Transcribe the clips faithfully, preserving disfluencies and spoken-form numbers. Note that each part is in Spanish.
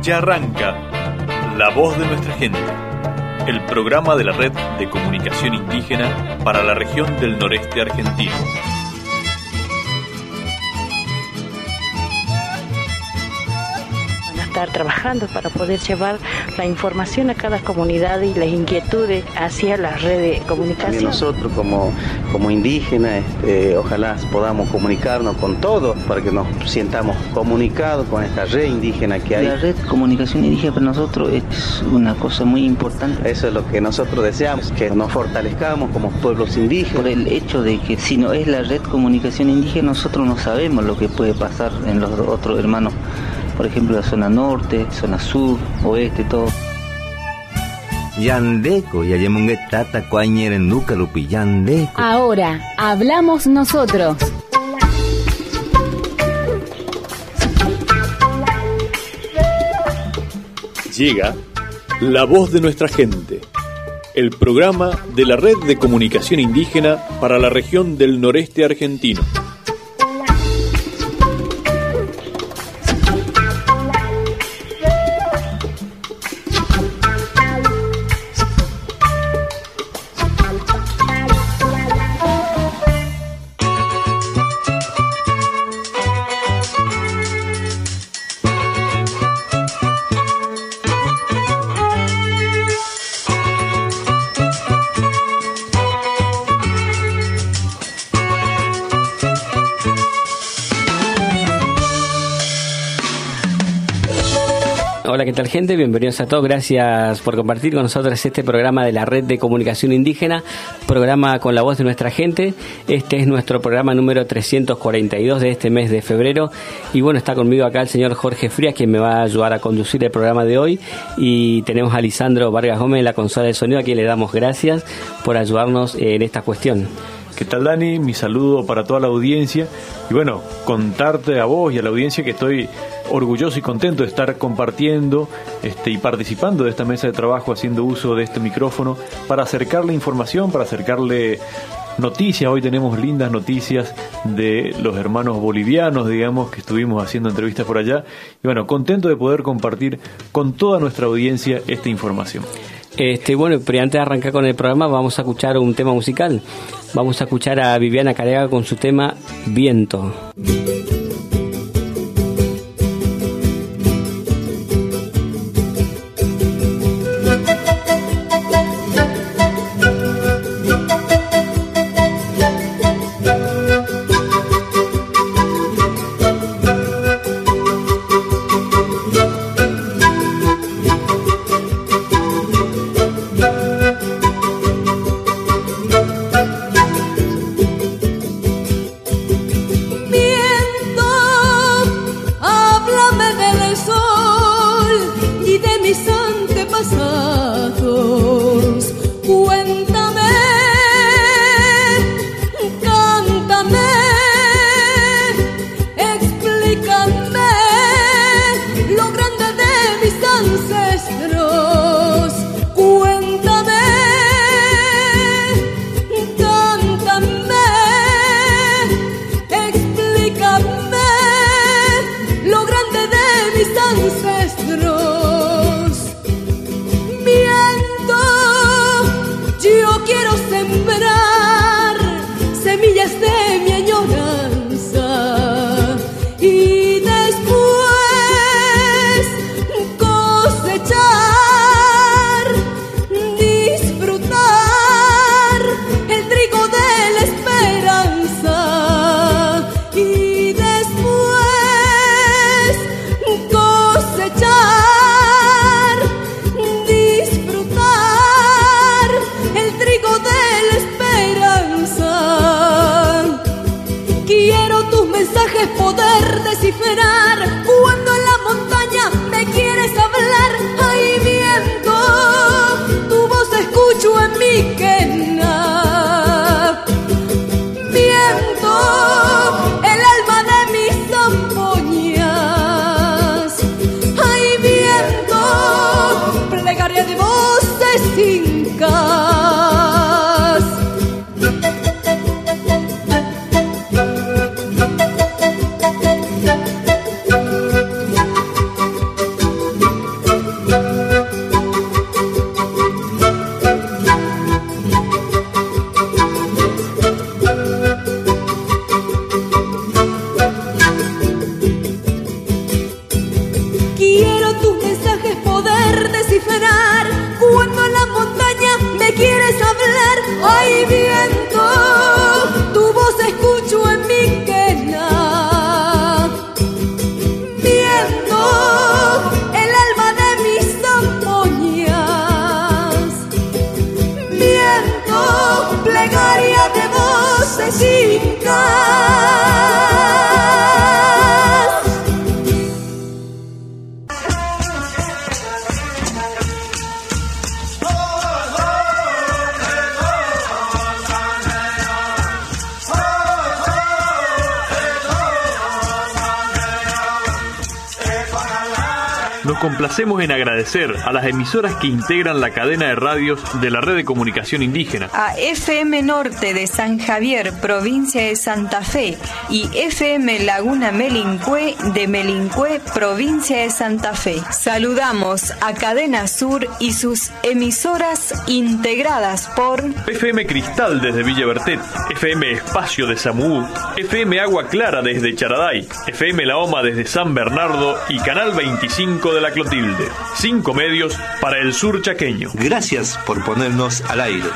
Ya arranca La Voz de Nuestra Gente, el programa de la Red de Comunicación Indígena para la región del noreste argentino. Estar trabajando para poder llevar la información a cada comunidad y las inquietudes hacia la red de comunicación. También nosotros como, como indígenas, este, ojalá podamos comunicarnos con todos para que nos sientamos comunicados con esta red indígena que hay. La red de comunicación indígena para nosotros es una cosa muy importante. Eso es lo que nosotros deseamos, que nos fortalezcamos como pueblos indígenas. Por el hecho de que si no es la red de comunicación indígena, nosotros no sabemos lo que puede pasar en los otros hermanos. Por ejemplo, la zona norte, zona sur, oeste, todo. Yandeco, yayemongue tata cuañeren nuca lupi yandeco. Ahora, hablamos nosotros. Llega La Voz de Nuestra Gente, el programa de la Red de Comunicación Indígena para la región del noreste argentino. Hola, ¿qué tal, gente? Bienvenidos a todos. Gracias por compartir con nosotros este programa de la Red de Comunicación Indígena, programa con la voz de nuestra gente. Este es nuestro programa número trescientos cuarenta y dos de este mes de febrero. Y bueno, está conmigo acá el señor Jorge Frías, quien me va a ayudar a conducir el programa de hoy. Y tenemos a Lisandro Vargas Gómez en la consola de sonido, a quien le damos gracias por ayudarnos en esta cuestión. ¿Qué tal, Dani? Mi saludo para toda la audiencia. Y bueno, contarte a vos y a la audiencia que estoy orgulloso y contento de estar compartiendo este, y participando de esta mesa de trabajo, haciendo uso de este micrófono para acercarle información, para acercarle noticias. Hoy tenemos lindas noticias de los hermanos bolivianos, digamos, que estuvimos haciendo entrevistas por allá. Y bueno, contento de poder compartir con toda nuestra audiencia esta información. Este, bueno, pero antes de arrancar con el programa vamos a escuchar un tema musical. Vamos a escuchar a Viviana Careaga con su tema Viento. nos complacemos en agradecer a las emisoras que integran la cadena de radios de la Red de Comunicación Indígena. A F M Norte de San Javier, provincia de Santa Fe, y F M Laguna Melincué de Melincué, provincia de Santa Fe. Saludamos a Cadena Sur y sus emisoras integradas por F M Cristal desde Villa Bertet, F M Espacio de Samuú, F M Agua Clara desde Charaday, F M La Oma desde San Bernardo y Canal veinticinco de la Clotilde. Cinco medios para el sur chaqueño. Gracias por ponernos al aire.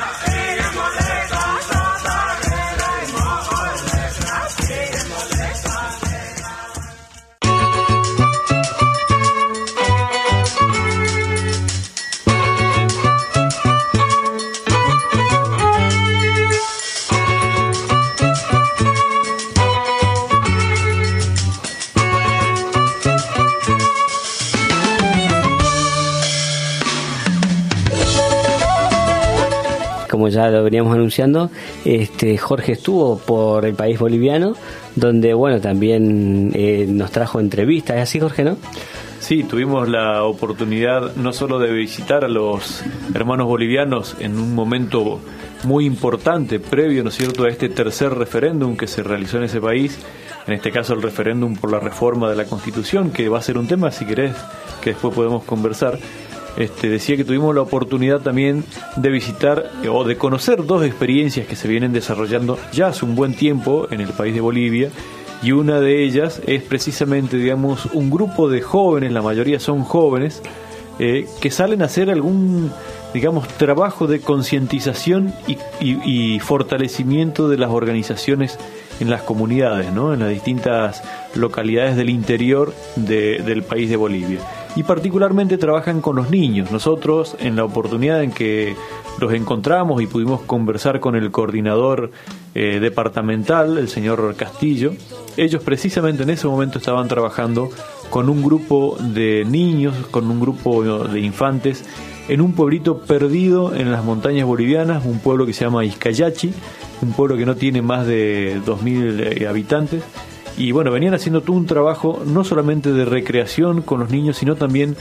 Como ya lo veníamos anunciando, este Jorge estuvo por el país boliviano, donde bueno también eh, nos trajo entrevistas. ¿Es así, Jorge, no? Sí, tuvimos la oportunidad no solo de visitar a los hermanos bolivianos en un momento muy importante, previo, ¿no es cierto?, a este tercer referéndum que se realizó en ese país, en este caso el referéndum por la reforma de la Constitución, que va a ser un tema, si querés, que después podemos conversar. Este, decía que tuvimos la oportunidad también de visitar eh, o de conocer dos experiencias que se vienen desarrollando ya hace un buen tiempo en el país de Bolivia, y una de ellas es precisamente, digamos, un grupo de jóvenes, la mayoría son jóvenes, eh, que salen a hacer algún, digamos, trabajo de concientización y, y, y fortalecimiento de las organizaciones en las comunidades, ¿no?, en las distintas localidades del interior de, del país de Bolivia. Y particularmente trabajan con los niños. Nosotros, en la oportunidad en que los encontramos y pudimos conversar con el coordinador eh, departamental, el señor Castillo, ellos precisamente en ese momento estaban trabajando con un grupo de niños, con un grupo de infantes, en un pueblito perdido en las montañas bolivianas, un pueblo que se llama Izcayachi, un pueblo que no tiene más de dos mil eh, habitantes. Y bueno, venían haciendo todo un trabajo no solamente de recreación con los niños, sino también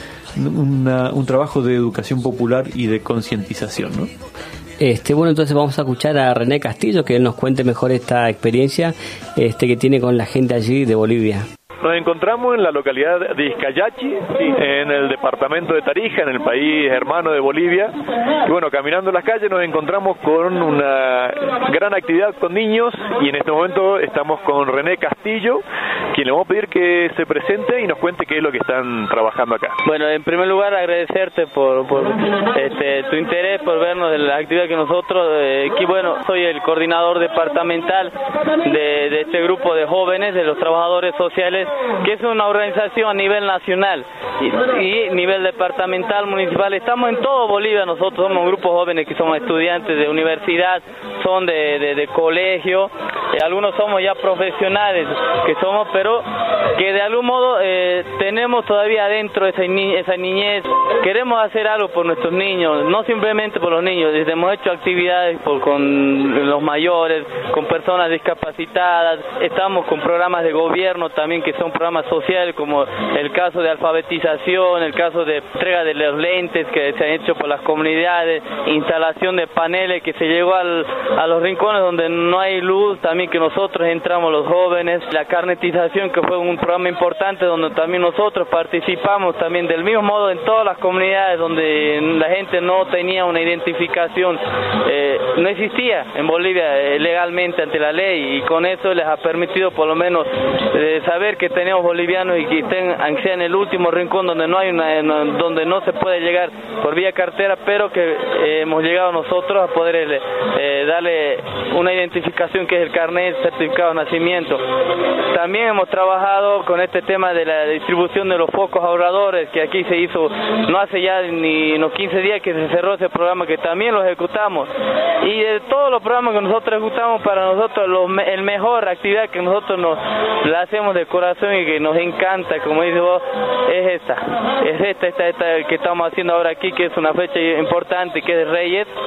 una, un trabajo de educación popular y de concientización, ¿no? Este, bueno, entonces vamos a escuchar a René Castillo, que él nos cuente mejor esta experiencia este, que tiene con la gente allí de Bolivia. Nos encontramos en la localidad de Izcayachi, en el departamento de Tarija, en el país hermano de Bolivia. Y bueno, caminando las calles nos encontramos con una gran actividad con niños, y en este momento estamos con René Castillo, quien le vamos a pedir que se presente y nos cuente qué es lo que están trabajando acá. Bueno, en primer lugar agradecerte por, por este, tu interés, por vernos de la actividad que nosotros, eh, aquí bueno, soy el coordinador departamental de, de este grupo de jóvenes, de los trabajadores sociales, que es una organización a nivel nacional y, y nivel departamental, municipal. Estamos en todo Bolivia, nosotros somos grupos jóvenes que somos estudiantes de universidad, son de, de, de colegio, eh, algunos somos ya profesionales que somos, pero que de algún modo eh, tenemos todavía adentro esa, ni, esa niñez. Queremos hacer algo por nuestros niños, no simplemente por los niños, hemos hecho actividades por, con los mayores, con personas discapacitadas, estamos con programas de gobierno también que son programas sociales, como el caso de alfabetización, el caso de entrega de los lentes que se han hecho por las comunidades, instalación de paneles que se llegó al, a los rincones donde no hay luz, también que nosotros entramos los jóvenes, la carnetización, que fue un programa importante donde también nosotros participamos también del mismo modo en todas las comunidades donde la gente no tenía una identificación, eh, no existía en Bolivia eh, legalmente ante la ley, y con eso les ha permitido por lo menos eh, saber que tenemos bolivianos y que estén, aunque sea en el último rincón donde no hay una, donde no se puede llegar por vía cartera, pero que eh, hemos llegado nosotros a poder eh, darle una identificación que es el carnet certificado de nacimiento. También hemos trabajado con este tema de la distribución de los focos ahorradores, que aquí se hizo no hace ya ni unos quince días que se cerró ese programa, que también lo ejecutamos, y de todos los programas que nosotros ejecutamos, para nosotros lo, el mejor actividad que nosotros nos la hacemos de corazón y que nos encanta, como dices vos, es esta, es esta, esta, esta que estamos haciendo ahora aquí, que es una fecha importante, que es de Reyes,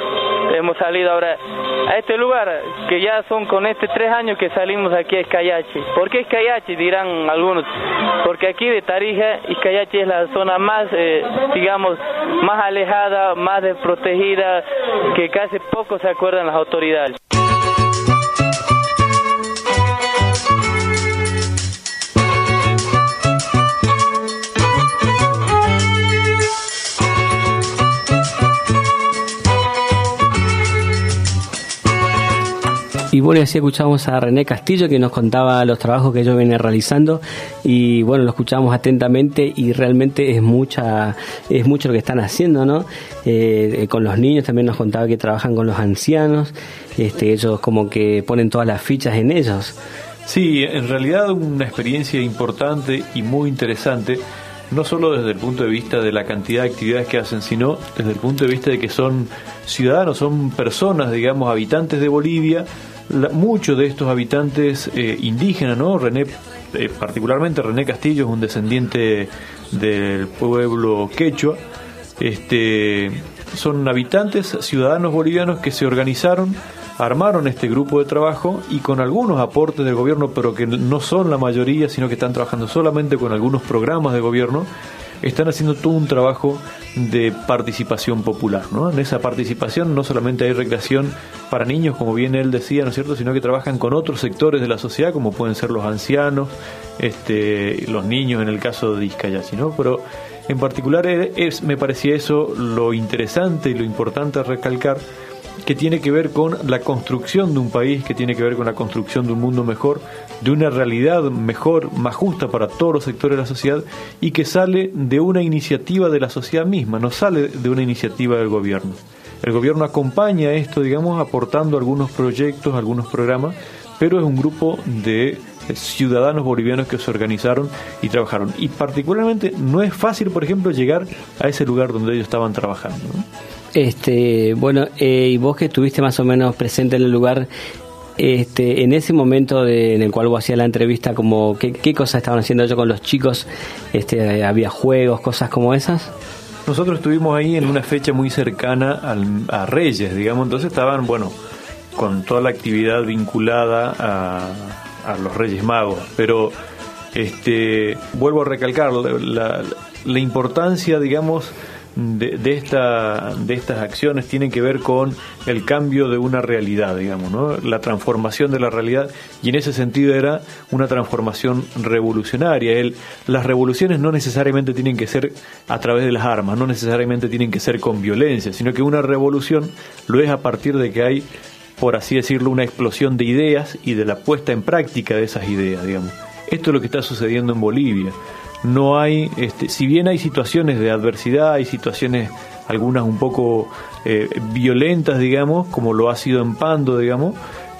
hemos salido ahora a este lugar, que ya son con este tres años que salimos aquí a Izcayachi. ¿Por qué Izcayachi? Dirán algunos. Porque aquí de Tarija, Izcayachi es la zona más, eh, digamos, más alejada, más desprotegida, que casi poco se acuerdan las autoridades. Y bueno, y así escuchamos a René Castillo, que nos contaba los trabajos que ellos vienen realizando, y bueno, lo escuchamos atentamente y realmente es mucha es mucho lo que están haciendo, ¿no? Eh, con los niños también nos contaba que trabajan con los ancianos, este, ellos como que ponen todas las fichas en ellos. Sí, en realidad una experiencia importante y muy interesante, no solo desde el punto de vista de la cantidad de actividades que hacen, sino desde el punto de vista de que son ciudadanos, son personas, digamos, habitantes de Bolivia. La, muchos de estos habitantes eh, indígenas, ¿no? René, eh, particularmente René Castillo es un descendiente del pueblo quechua. Este, son habitantes, ciudadanos bolivianos que se organizaron, armaron este grupo de trabajo y con algunos aportes del gobierno, pero que no son la mayoría, sino que están trabajando solamente con algunos programas de gobierno, están haciendo todo un trabajo de participación popular, ¿no? En esa participación no solamente hay recreación para niños, como bien él decía, ¿no es cierto?, sino que trabajan con otros sectores de la sociedad, como pueden ser los ancianos, este, los niños en el caso de Izcayachi, ¿no? Pero en particular es, me parecía eso lo interesante y lo importante a recalcar, que tiene que ver con la construcción de un país, que tiene que ver con la construcción de un mundo mejor, de una realidad mejor, más justa para todos los sectores de la sociedad, y que sale de una iniciativa de la sociedad misma, no sale de una iniciativa del gobierno. El gobierno acompaña esto, digamos, aportando algunos proyectos, algunos programas, pero es un grupo de ciudadanos bolivianos que se organizaron y trabajaron. Y particularmente no es fácil, por ejemplo, llegar a ese lugar donde ellos estaban trabajando, ¿no? Este, bueno, eh, y vos que estuviste más o menos presente en el lugar, este, en ese momento de, en el cual vos hacías la entrevista, como ¿qué, qué cosas estaban haciendo ellos con los chicos? Este, ¿había juegos, cosas como esas? Nosotros estuvimos ahí en una fecha muy cercana al, a Reyes, digamos, entonces estaban, bueno, con toda la actividad vinculada a, a los Reyes Magos, pero este, vuelvo a recalcar la, la, la importancia, digamos, De, de esta de estas acciones tienen que ver con el cambio de una realidad, digamos, ¿no? La transformación de la realidad, y en ese sentido era una transformación revolucionaria. El, las revoluciones no necesariamente tienen que ser a través de las armas, no necesariamente tienen que ser con violencia, sino que una revolución lo es a partir de que hay, por así decirlo, una explosión de ideas y de la puesta en práctica de esas ideas, digamos. Esto es lo que está sucediendo en Bolivia. No hay, este, si bien hay situaciones de adversidad, hay situaciones algunas un poco eh, violentas, digamos, como lo ha sido en Pando, digamos,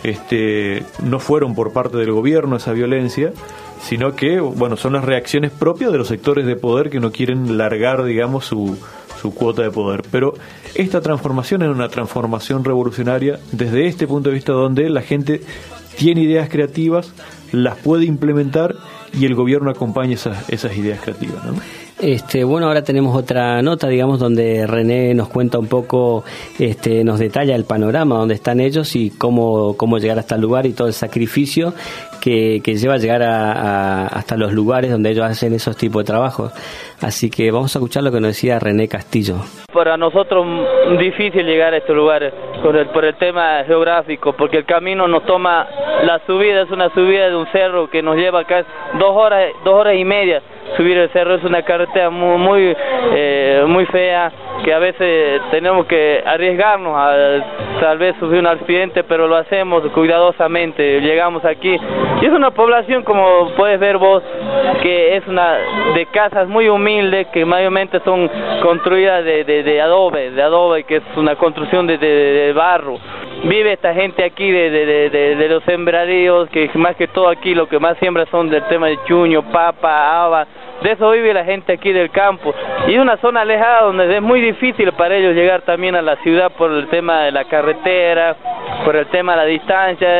este, no fueron por parte del gobierno esa violencia, sino que, bueno, son las reacciones propias de los sectores de poder que no quieren largar, digamos, su, su cuota de poder. Pero esta transformación es una transformación revolucionaria desde este punto de vista, donde la gente tiene ideas creativas, las puede implementar y el gobierno acompaña esas, esas ideas creativas, ¿no? Este, bueno, ahora tenemos otra nota, digamos, donde René nos cuenta un poco, este, nos detalla el panorama donde están ellos y cómo, cómo llegar hasta el lugar y todo el sacrificio que, que lleva a llegar a, a, hasta los lugares donde ellos hacen esos tipos de trabajos. Así que vamos a escuchar lo que nos decía René Castillo. Para nosotros es difícil llegar a estos lugares por el, por el tema geográfico, porque el camino nos toma, la subida es una subida de un cerro que nos lleva casi dos horas, dos horas y media. Subir el cerro es una carretera muy muy, eh, muy fea, que a veces tenemos que arriesgarnos a tal vez sufrir un accidente, pero lo hacemos cuidadosamente. Llegamos aquí y es una población, como puedes ver vos, que es una de casas muy humildes, que mayormente son construidas de, de, de adobe, de adobe, que es una construcción de, de, de barro. Vive esta gente aquí de, de, de, de, de los sembradíos, que más que todo aquí lo que más siembra son del tema de chuño, papa, haba. De eso vive la gente aquí del campo, y es una zona alejada donde es muy difícil para ellos llegar también a la ciudad por el tema de la carretera, por el tema de la distancia,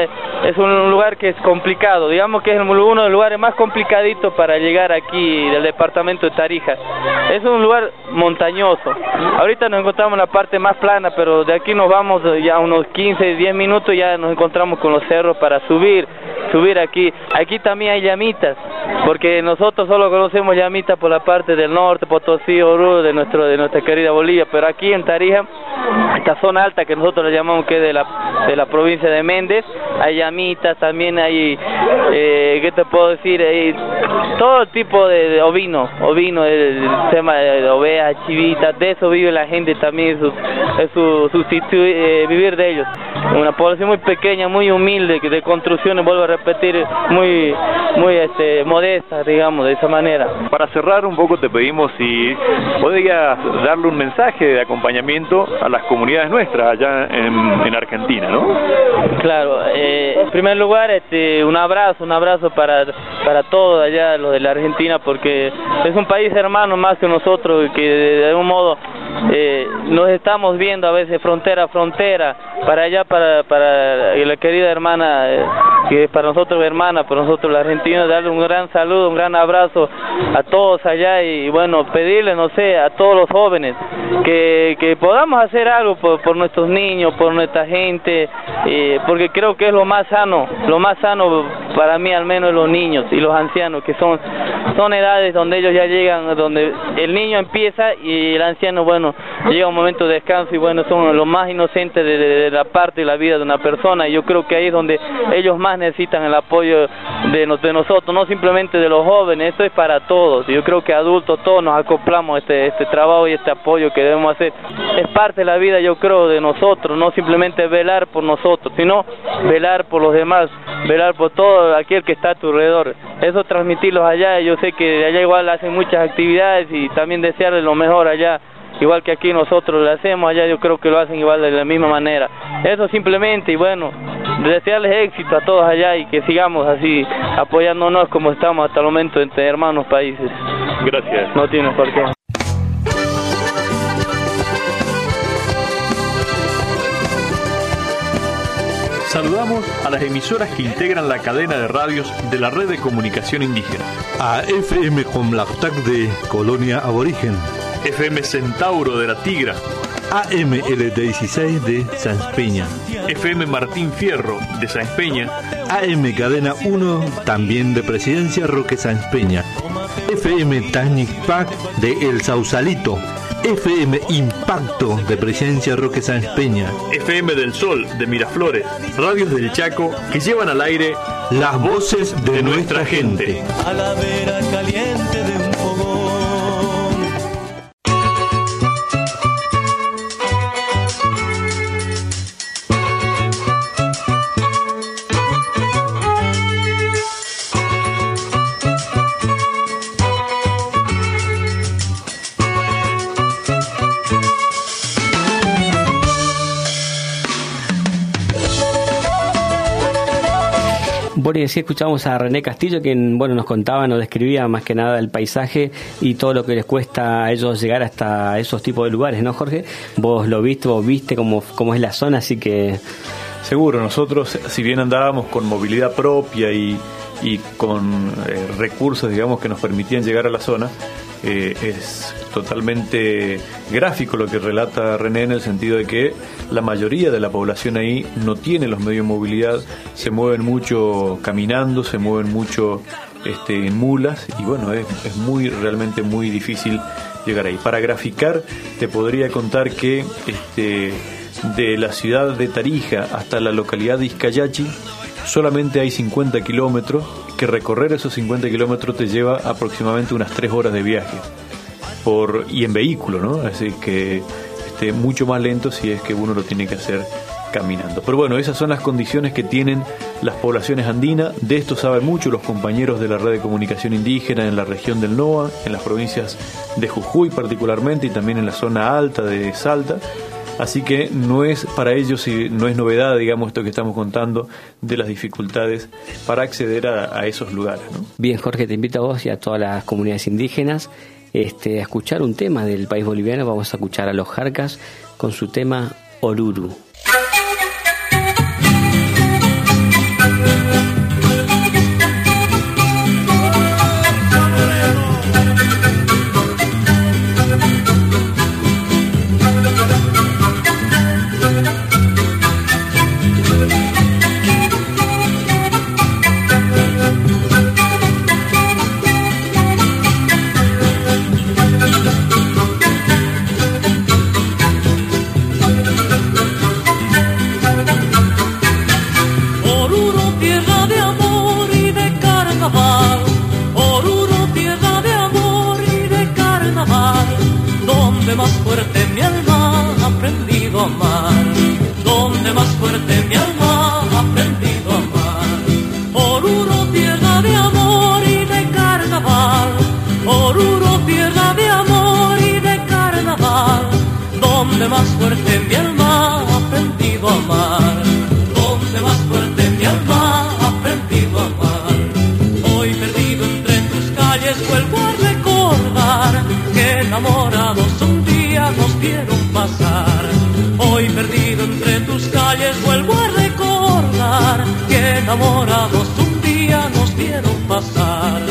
es un lugar que es complicado, digamos que es uno de los lugares más complicaditos para llegar aquí del departamento de Tarija. Es un lugar montañoso. Ahorita nos encontramos en la parte más plana, pero de aquí nos vamos ya unos quince, diez minutos, ya nos encontramos con los cerros para subir, subir aquí. Aquí también hay llamitas, porque nosotros solo conocemos llamitas por la parte del norte, Potosí, Oruro, de nuestro de nuestra querida Bolivia, pero aquí en Tarija, esta zona alta que nosotros le llamamos que es de la, de la provincia de Méndez, hay llamitas, también hay, eh, ¿qué te puedo decir? Hay todo tipo de, de ovino, ovino, el, el tema de ovejas, chivitas, de eso vive la gente también, su, es su, su eh, vivir de ellos. Una población muy pequeña, muy humilde, de construcciones, vuelvo a repetir, muy, muy este, modesta, digamos, de esa manera. Para cerrar un poco te pedimos si podrías darle un mensaje de acompañamiento a las comunidades nuestras allá en, en Argentina, ¿no? Claro, eh, en primer lugar, este, un abrazo, un abrazo para, para todos allá, los de la Argentina, porque es un país hermano más que nosotros, que de, de algún modo eh, nos estamos viendo a veces frontera a frontera, para allá, para, para la querida hermana, eh, que para nosotros hermana, para nosotros los argentinos, darle un gran saludo, un gran abrazo a todos allá y bueno, pedirle, no sé, a todos los jóvenes que, que podamos hacer algo por, por nuestros niños, por nuestra gente, eh, porque creo que es lo más sano, lo más sano para mí al menos los niños y los ancianos, que son, son edades donde ellos ya llegan, donde el niño empieza y el anciano, bueno, llega un momento de descanso y bueno, son los más inocentes de, de, de la parte de la vida de una persona y yo creo que ahí es donde ellos más necesitan el apoyo de, de nosotros, no simplemente de los jóvenes, esto es para todos, yo creo que adultos todos nos acoplamos a este, este trabajo y este apoyo que debemos hacer, es parte de la vida yo creo de nosotros, no simplemente velar por nosotros, sino velar por los demás, velar por todo aquel que está a tu alrededor, eso transmitirlos allá, yo sé que allá igual hacen muchas actividades y también desearles lo mejor allá, igual que aquí nosotros lo hacemos, allá yo creo que lo hacen igual de la misma manera, eso simplemente y bueno, desearles éxito a todos allá y que sigamos así apoyándonos como estamos hasta el momento entre hermanos países. Gracias. No tienes por qué. Saludamos a las emisoras que integran la cadena de radios de la Red de Comunicación Indígena. A F M Comlactac de Colonia Aborigen. F M Centauro de La Tigra. A M L dieciséis de Sáenz Peña. F M Martín Fierro de Sáenz Peña. A M Cadena uno también de Presidencia Roque Sáenz Peña. F M Tañicpac de El Sausalito. F M Impacto de Presidencia Roque Sáenz Peña. F M del Sol de Miraflores. Radios del Chaco que llevan al aire las voces de, de nuestra gente. A la vera caliente de un fogón. Bueno, y así escuchamos a René Castillo, quien bueno, nos contaba, nos describía más que nada el paisaje y todo lo que les cuesta a ellos llegar hasta esos tipos de lugares, ¿no, Jorge? Vos lo viste, vos viste cómo, cómo es la zona, así que... Seguro, nosotros, si bien andábamos con movilidad propia y, y con eh, recursos, digamos, que nos permitían llegar a la zona, eh, es totalmente gráfico lo que relata René en el sentido de que la mayoría de la población ahí no tiene los medios de movilidad, se mueven mucho caminando, se mueven mucho este, en mulas y bueno, es, es muy realmente muy difícil llegar ahí. Para graficar te podría contar que este, de la ciudad de Tarija hasta la localidad de Izcayachi solamente hay cincuenta kilómetros, que recorrer esos cincuenta kilómetros te lleva aproximadamente unas tres horas de viaje por y en vehículo, ¿no? Así que este, mucho más lento si es que uno lo tiene que hacer caminando. Pero bueno, esas son las condiciones que tienen las poblaciones andinas. De esto saben mucho los compañeros de la Red de Comunicación Indígena en la región del NOA, en las provincias de Jujuy particularmente y también en la zona alta de Salta. Así que no es para ellos y no es novedad, digamos, esto que estamos contando de las dificultades para acceder a, a esos lugares, ¿no? Bien, Jorge, te invito a vos y a todas las comunidades indígenas este, a escuchar un tema del país boliviano. Vamos a escuchar a los Jarcas con su tema Oruro. calles vuelvo a recordar que enamorados un día nos vieron pasar.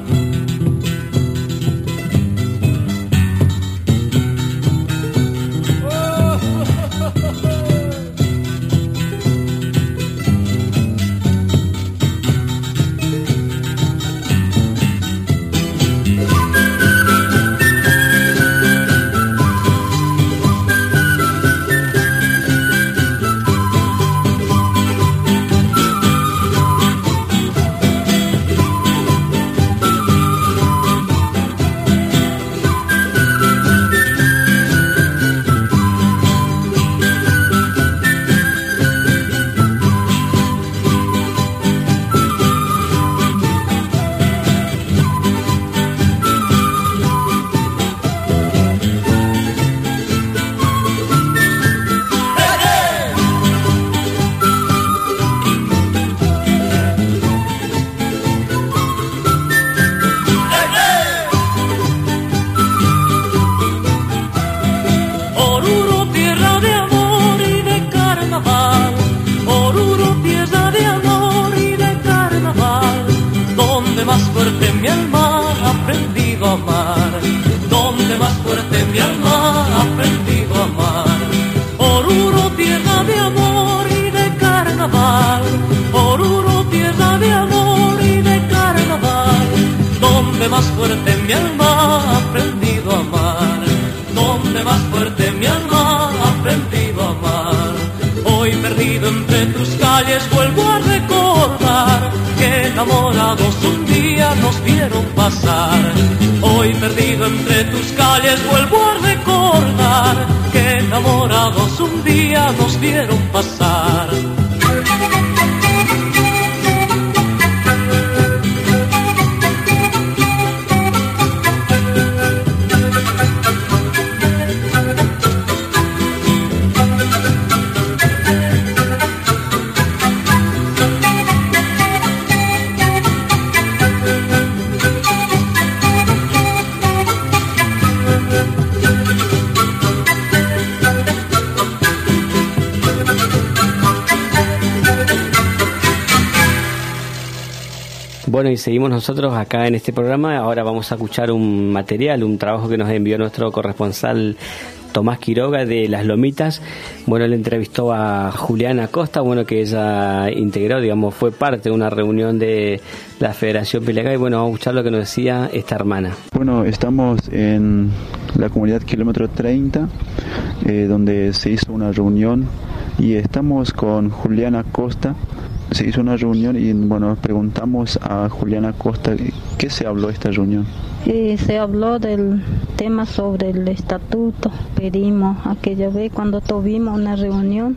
Bueno, y seguimos nosotros acá en este programa. Ahora vamos a escuchar un material, un trabajo que nos envió nuestro corresponsal Tomás Quiroga de Las Lomitas. Bueno, él entrevistó a Juliana Costa, bueno, que ella integró, digamos, fue parte de una reunión de la Federación Pilagá. Y bueno, vamos a escuchar lo que nos decía esta hermana. Bueno, estamos en la comunidad Kilómetro treinta, eh, donde se hizo una reunión y estamos con Juliana Costa. Se hizo una reunión y bueno, preguntamos a Juliana Costa qué se habló esta reunión. Y se habló del tema sobre el estatuto. Pedimos aquella vez cuando tuvimos una reunión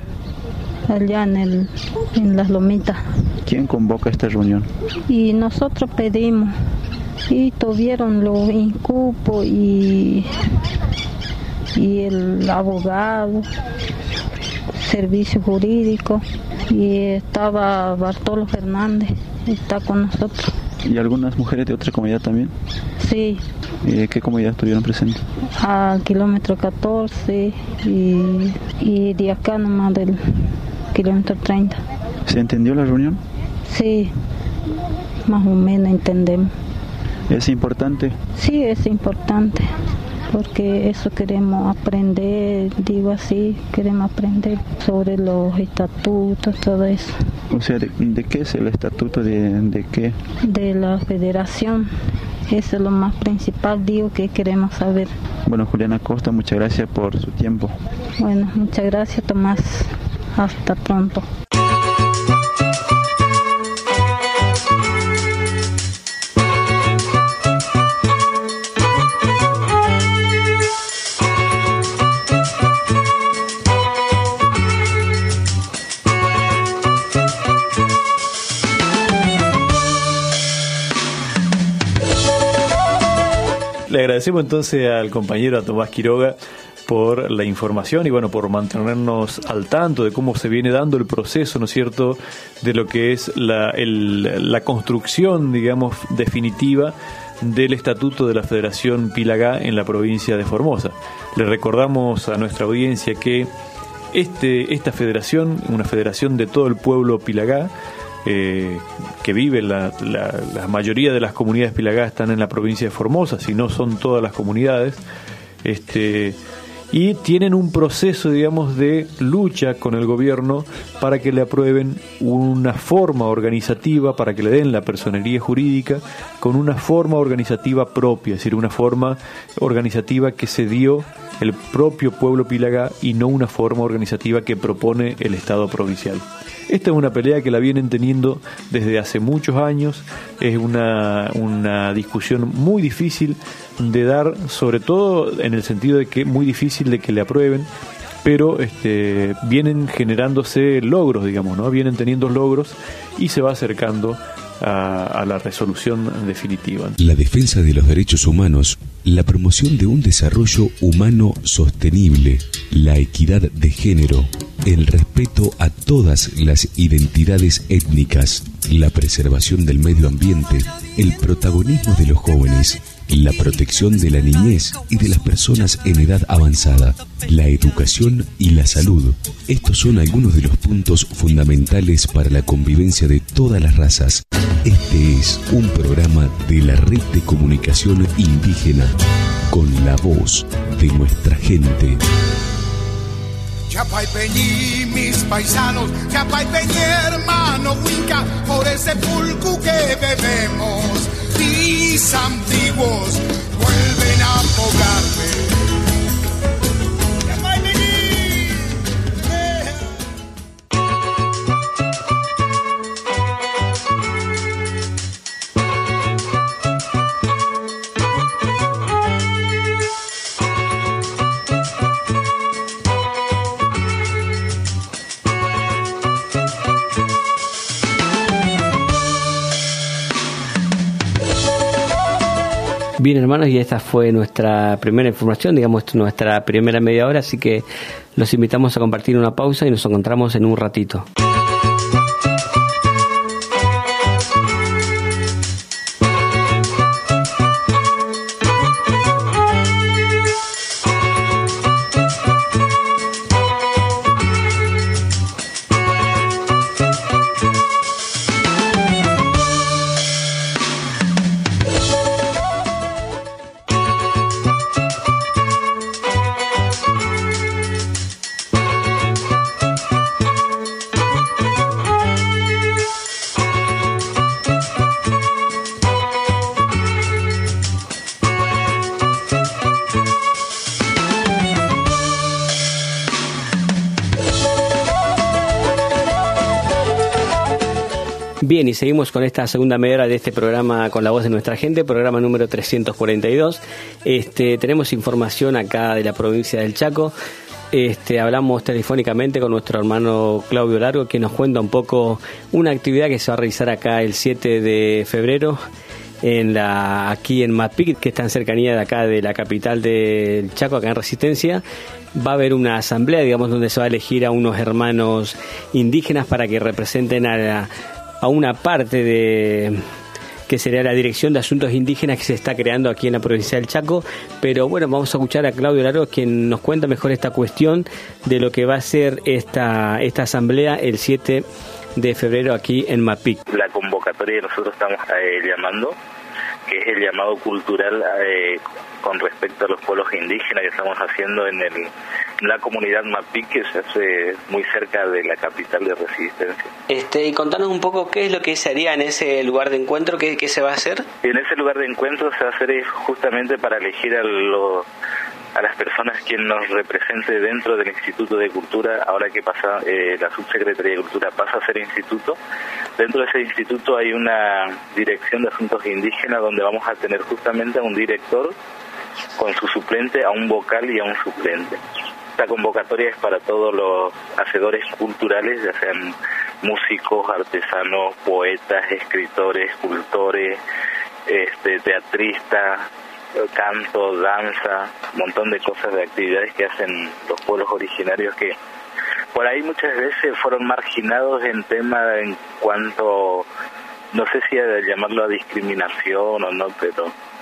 allá en el en Las Lomitas. ¿Quién convoca esta reunión? Y nosotros pedimos y tuvieron los incupos y y el abogado, servicio jurídico. Y estaba Bartolo Fernández, está con nosotros. ¿Y algunas mujeres de otra comunidad también? Sí. ¿Y de qué comunidad estuvieron presentes? A kilómetro catorce y, y de acá nomás del kilómetro treinta. ¿Se entendió la reunión? Sí, más o menos entendemos. ¿Es importante? Sí, es importante. Porque eso queremos aprender, digo así, queremos aprender sobre los estatutos, todo eso. O sea, ¿de, de qué es el estatuto? ¿De, de qué? De la federación, eso es lo más principal, digo, que queremos saber. Bueno, Juliana Costa, muchas gracias por su tiempo. Bueno, muchas gracias, Tomás. Hasta pronto. Le agradecemos entonces al compañero, a Tomás Quiroga, por la información y bueno, por mantenernos al tanto de cómo se viene dando el proceso, ¿no es cierto?, de lo que es la, el, la construcción, digamos, definitiva del Estatuto de la Federación Pilagá en la provincia de Formosa. Le recordamos a nuestra audiencia que este esta federación, una federación de todo el pueblo pilagá, eh, que vive, la, la, la mayoría de las comunidades pilagá están en la provincia de Formosa, si no son todas las comunidades, este y tienen un proceso, digamos, de lucha con el gobierno para que le aprueben una forma organizativa, para que le den la personería jurídica con una forma organizativa propia, es decir, una forma organizativa que se dio el propio pueblo pilagá y no una forma organizativa que propone el Estado provincial. Esta es una pelea que la vienen teniendo desde hace muchos años, es una, una discusión muy difícil de dar, sobre todo en el sentido de que muy difícil de que le aprueben, pero este, vienen generándose logros, digamos, ¿no? Vienen teniendo logros y se va acercando a, a la resolución definitiva. La defensa de los derechos humanos, la promoción de un desarrollo humano sostenible, la equidad de género, el respeto a todas las identidades étnicas, la preservación del medio ambiente, el protagonismo de los jóvenes, la protección de la niñez y de las personas en edad avanzada, la educación y la salud. Estos son algunos de los puntos fundamentales para la convivencia de todas las razas. Este es un programa de la Red de Comunicación Indígena, con la voz de nuestra gente. Chapaipeñí, mis paisanos, Chapaipeñí, hermano Huinca, por ese pulcu que bebemos, mis antiguos vuelven a afogarme. Bien, hermanos, y esta fue nuestra primera información, digamos, nuestra primera media hora, así que los invitamos a compartir una pausa y nos encontramos en un ratito. Bien, y seguimos con esta segunda media hora de este programa Con la Voz de Nuestra Gente, programa número trescientos cuarenta y dos. Este, tenemos información acá de la provincia del Chaco. Este, hablamos telefónicamente con nuestro hermano Claudio Largo, que nos cuenta un poco una actividad que se va a realizar acá el siete de febrero en la aquí en Mapic, que está en cercanía de acá de la capital del Chaco, acá en Resistencia. Va a haber una asamblea, digamos, donde se va a elegir a unos hermanos indígenas para que representen a la a una parte de que sería la Dirección de Asuntos Indígenas que se está creando aquí en la provincia del Chaco. Pero bueno, vamos a escuchar a Claudio Largo, quien nos cuenta mejor esta cuestión de lo que va a ser esta esta asamblea el siete de febrero aquí en Mapic. La convocatoria que nosotros estamos eh, llamando, que es el llamado cultural eh, con respecto a los pueblos indígenas que estamos haciendo en el la comunidad Mapic, que se hace muy cerca de la capital de Resistencia. Este, y contanos un poco qué es lo que se haría en ese lugar de encuentro, qué, qué se va a hacer. En ese lugar de encuentro se va a hacer justamente para elegir a los a las personas quien nos represente dentro del Instituto de Cultura. Ahora que pasa, eh, la Subsecretaría de Cultura pasa a ser instituto. Dentro de ese instituto hay una Dirección de Asuntos Indígenas donde vamos a tener justamente a un director con su suplente, a un vocal y a un suplente. Esta convocatoria es para todos los hacedores culturales, ya sean músicos, artesanos, poetas, escritores, escultores, este, teatristas, canto, danza, un montón de cosas, de actividades que hacen los pueblos originarios que por ahí muchas veces fueron marginados en tema en cuanto, no sé si a llamarlo a discriminación o no, pero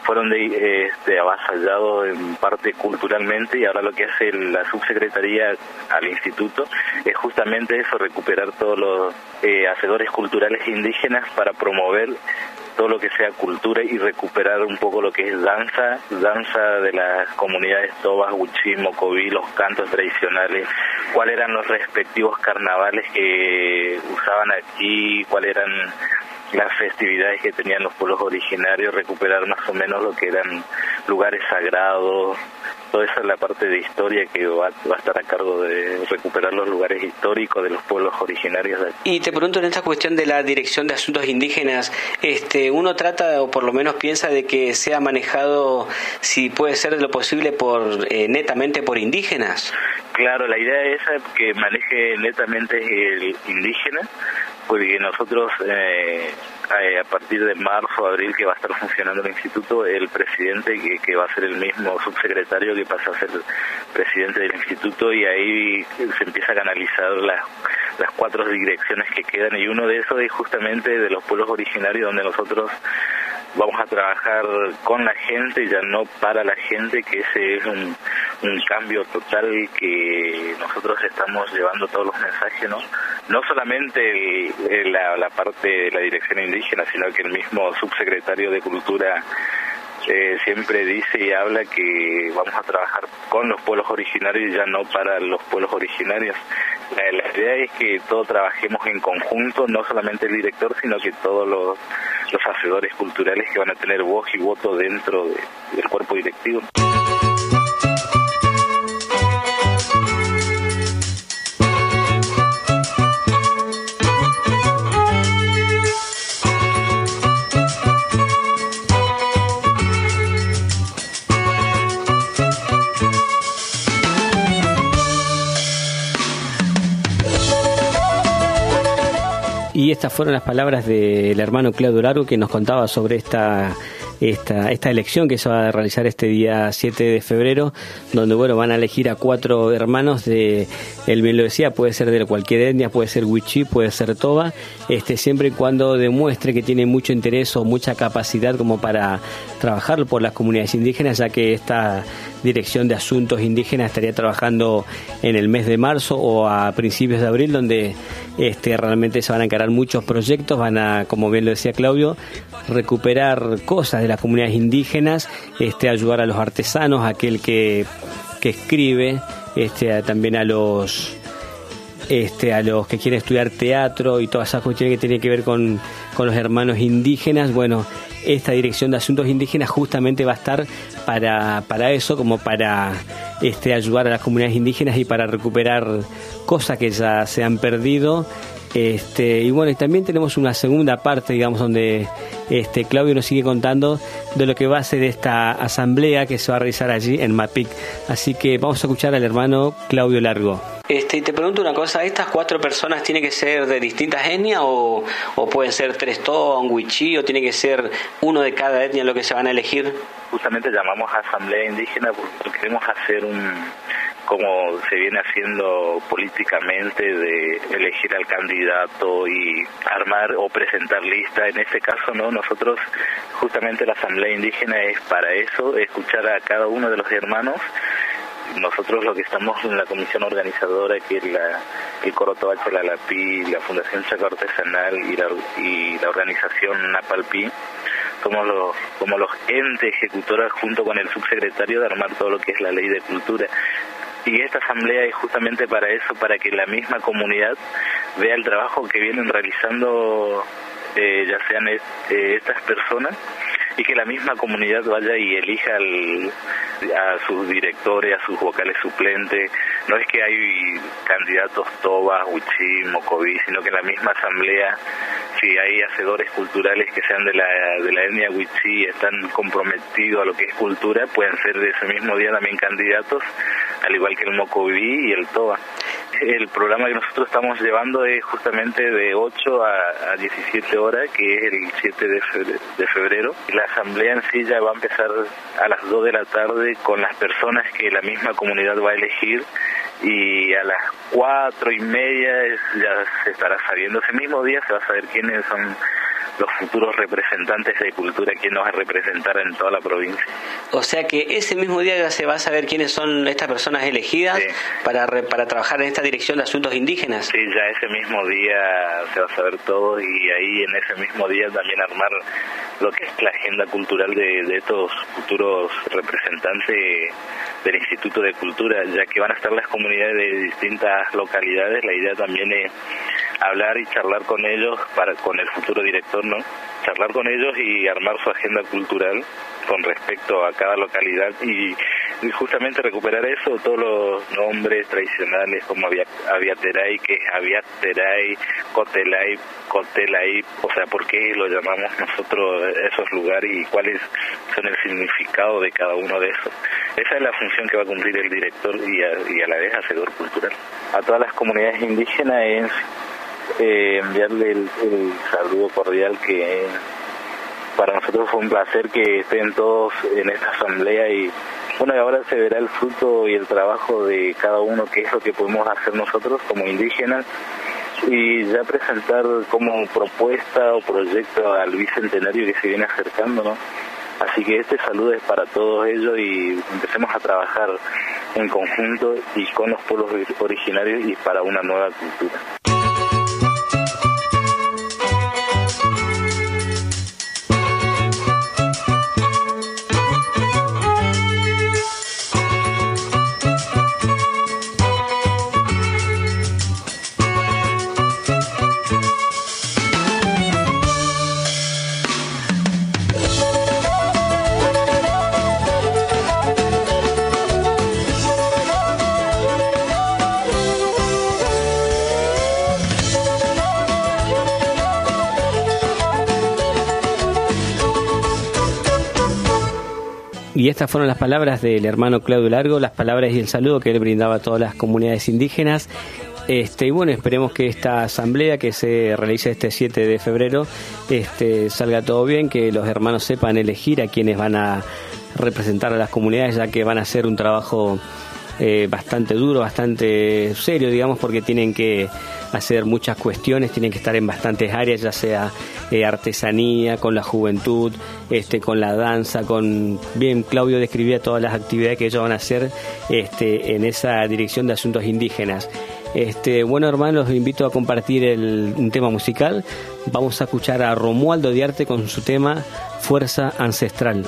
fueron de, este, avasallados en parte culturalmente, y ahora lo que hace la subsecretaría al instituto es justamente eso, recuperar todos los eh, hacedores culturales indígenas para promover todo lo que sea cultura y recuperar un poco lo que es danza, danza de las comunidades tobas, huichí, mocoví, los cantos tradicionales, cuáles eran los respectivos carnavales que usaban aquí, cuáles eran las festividades que tenían los pueblos originarios, recuperar más o menos lo que eran lugares sagrados. Toda esa es la parte de historia que va, va a estar a cargo de recuperar los lugares históricos de los pueblos originarios de aquí. Y te pregunto, en esta cuestión de la Dirección de Asuntos Indígenas, este, uno trata, o por lo menos piensa, de que sea manejado, si puede ser de lo posible, por eh, netamente por indígenas. Claro, la idea es que maneje netamente el indígena, porque nosotros eh, a partir de marzo, abril, que va a estar funcionando el instituto, el presidente, que, que va a ser el mismo subsecretario que pasa a ser presidente del instituto, y ahí se empieza a canalizar las, las cuatro direcciones que quedan, y uno de esos es justamente de los pueblos originarios, donde nosotros vamos a trabajar con la gente, ya no para la gente, que ese es un, un cambio total que nosotros estamos llevando todos los mensajes, ¿no? No solamente el, el, la, la parte de la dirección indígena, sino que el mismo subsecretario de Cultura eh, siempre dice y habla que vamos a trabajar con los pueblos originarios y ya no para los pueblos originarios. La, la idea es que todos trabajemos en conjunto, no solamente el director, sino que todos los, los hacedores culturales que van a tener voz y voto dentro de, del cuerpo directivo. Y estas fueron las palabras del hermano Claudio Largo, que nos contaba sobre esta esta esta elección que se va a realizar este día siete de febrero, donde bueno van a elegir a cuatro hermanos de, él bien lo decía, puede ser de cualquier etnia, puede ser huichí, puede ser toba, este siempre y cuando demuestre que tiene mucho interés o mucha capacidad como para trabajar por las comunidades indígenas, ya que esta Dirección de Asuntos Indígenas estaría trabajando en el mes de marzo o a principios de abril, donde este realmente se van a encarar muchos proyectos, van a, como bien lo decía Claudio, recuperar cosas de las comunidades indígenas, este ayudar a los artesanos, a aquel que, que escribe, este también a los este a los que quieren estudiar teatro y todas esas cuestiones que tienen que ver con, con los hermanos indígenas. Bueno, esta Dirección de Asuntos Indígenas justamente va a estar para, para eso, como para este ayudar a las comunidades indígenas y para recuperar cosas que ya se han perdido. Este, y bueno, y también tenemos una segunda parte, digamos, donde este Claudio nos sigue contando de lo que va a ser esta asamblea que se va a realizar allí en Mapic. Así que vamos a escuchar al hermano Claudio Largo. Este, y te pregunto una cosa, ¿estas cuatro personas tienen que ser de distintas etnias o, o pueden ser tres todos, un huichí, o tiene que ser uno de cada etnia lo que se van a elegir? Justamente llamamos a asamblea indígena porque queremos hacer un, como se viene haciendo políticamente, de elegir al candidato y armar o presentar lista. En este caso, no, nosotros justamente la asamblea indígena es para eso, escuchar a cada uno de los hermanos. Nosotros lo que estamos en la comisión organizadora, que es la, el Coro Tobache Lalapí, la Fundación Chaco Artesanal y la, y la organización Napalpí, somos los, como los entes ejecutores junto con el subsecretario de armar todo lo que es la ley de cultura. Y esta asamblea es justamente para eso, para que la misma comunidad vea el trabajo que vienen realizando eh, ya sean eh, estas personas, y que la misma comunidad vaya y elija al, a sus directores, a sus vocales suplentes. No es que hay candidatos tobas, huichí, mocoví, sino que en la misma asamblea, si hay hacedores culturales que sean de la de la etnia huichí y están comprometidos a lo que es cultura, pueden ser de ese mismo día también candidatos, al igual que el mocoví y el toba. El programa que nosotros estamos llevando es justamente de ocho a diecisiete horas, que es el siete de febrero. La asamblea en sí ya va a empezar a las dos de la tarde con las personas que la misma comunidad va a elegir, y a las cuatro y media ya se estará sabiendo. Ese mismo día se va a saber quiénes son los futuros representantes de cultura, quién nos va a representar en toda la provincia. O sea que ese mismo día ya se va a saber quiénes son estas personas elegidas sí. para para trabajar en esta dirección de asuntos indígenas. Sí, ya ese mismo día se va a saber todo y ahí en ese mismo día también armar lo que es la agenda cultural de, de estos futuros representantes del Instituto de Cultura, ya que van a estar las comunidades de distintas localidades. La idea también es hablar y charlar con ellos, para con el futuro director, ¿no? Charlar con ellos y armar su agenda cultural con respecto a cada localidad y, y justamente recuperar eso, todos los nombres tradicionales como Aviateray, que es Aviateray, Cotelay, Cotelay, o sea, ¿por qué lo llamamos nosotros esos lugares y cuáles son el significado de cada uno de esos? Esa es la función que va a cumplir el director y a, y a la vez hacedor cultural. A todas las comunidades indígenas es eh, enviarle el, el saludo cordial que para nosotros fue un placer que estén todos en esta asamblea y bueno, ahora se verá el fruto y el trabajo de cada uno, qué es lo que podemos hacer nosotros como indígenas y ya presentar como propuesta o proyecto al bicentenario que se viene acercando, ¿no? Así que este saludo es para todos ellos y empecemos a trabajar en conjunto y con los pueblos originarios y para una nueva cultura. Y estas fueron las palabras del hermano Claudio Largo, las palabras y el saludo que él brindaba a todas las comunidades indígenas. Este, y bueno, esperemos que esta asamblea que se realice este siete de febrero este, salga todo bien, que los hermanos sepan elegir a quienes van a representar a las comunidades, ya que van a hacer un trabajo eh, bastante duro, bastante serio, digamos, porque tienen que hacer muchas cuestiones, tienen que estar en bastantes áreas, ya sea eh, artesanía, con la juventud, este, con la danza, con bien Claudio describía todas las actividades que ellos van a hacer este, en esa dirección de asuntos indígenas. Este, bueno, hermanos, los invito a compartir el, un tema musical. Vamos a escuchar a Romualdo Diarte con su tema Fuerza Ancestral.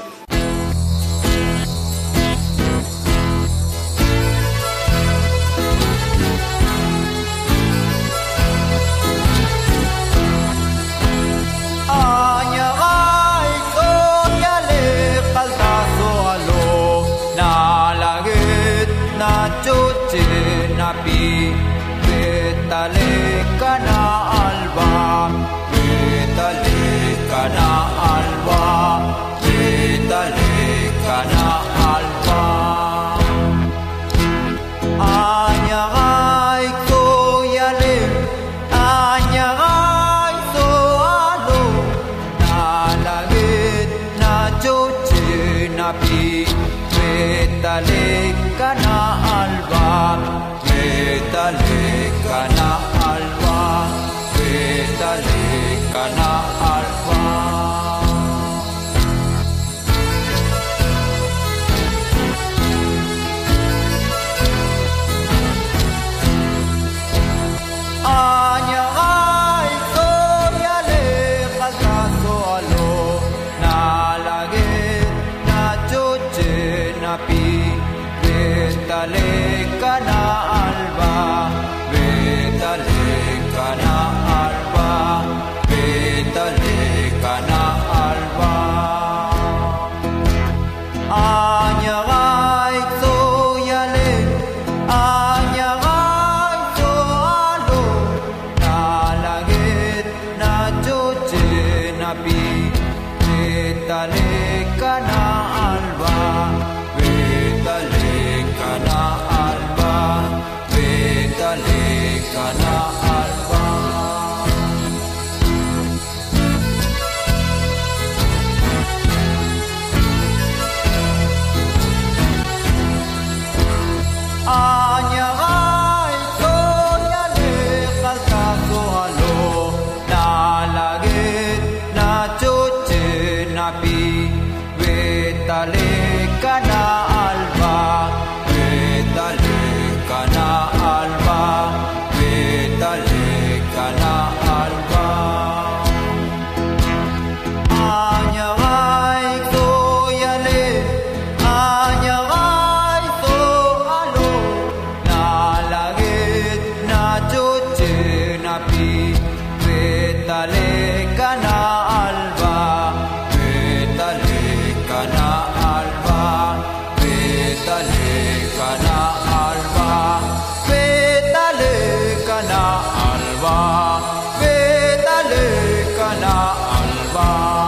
Na alba, vedale cana alba.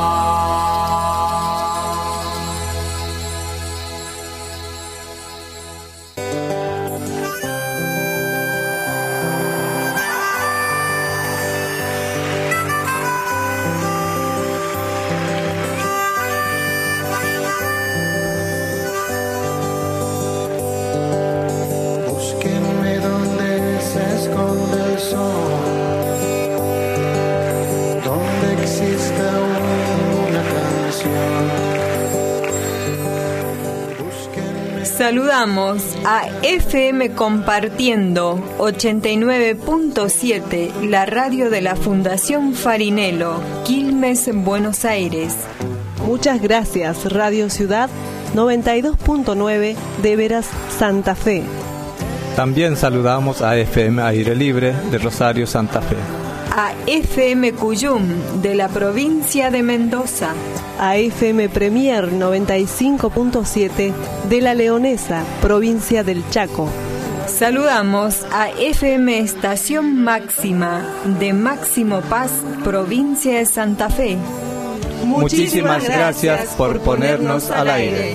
Saludamos a F M Compartiendo ochenta y nueve punto siete, la radio de la Fundación Farinello, Quilmes, Buenos Aires. Muchas gracias, Radio Ciudad noventa y dos punto nueve de Veras, Santa Fe. También saludamos a F M Aire Libre de Rosario, Santa Fe. A F M Cuyum de la provincia de Mendoza. A F M Premier noventa y cinco punto siete de La Leonesa, provincia del Chaco. Saludamos a F M Estación Máxima de Máximo Paz, provincia de Santa Fe. Muchísimas gracias por ponernos al aire.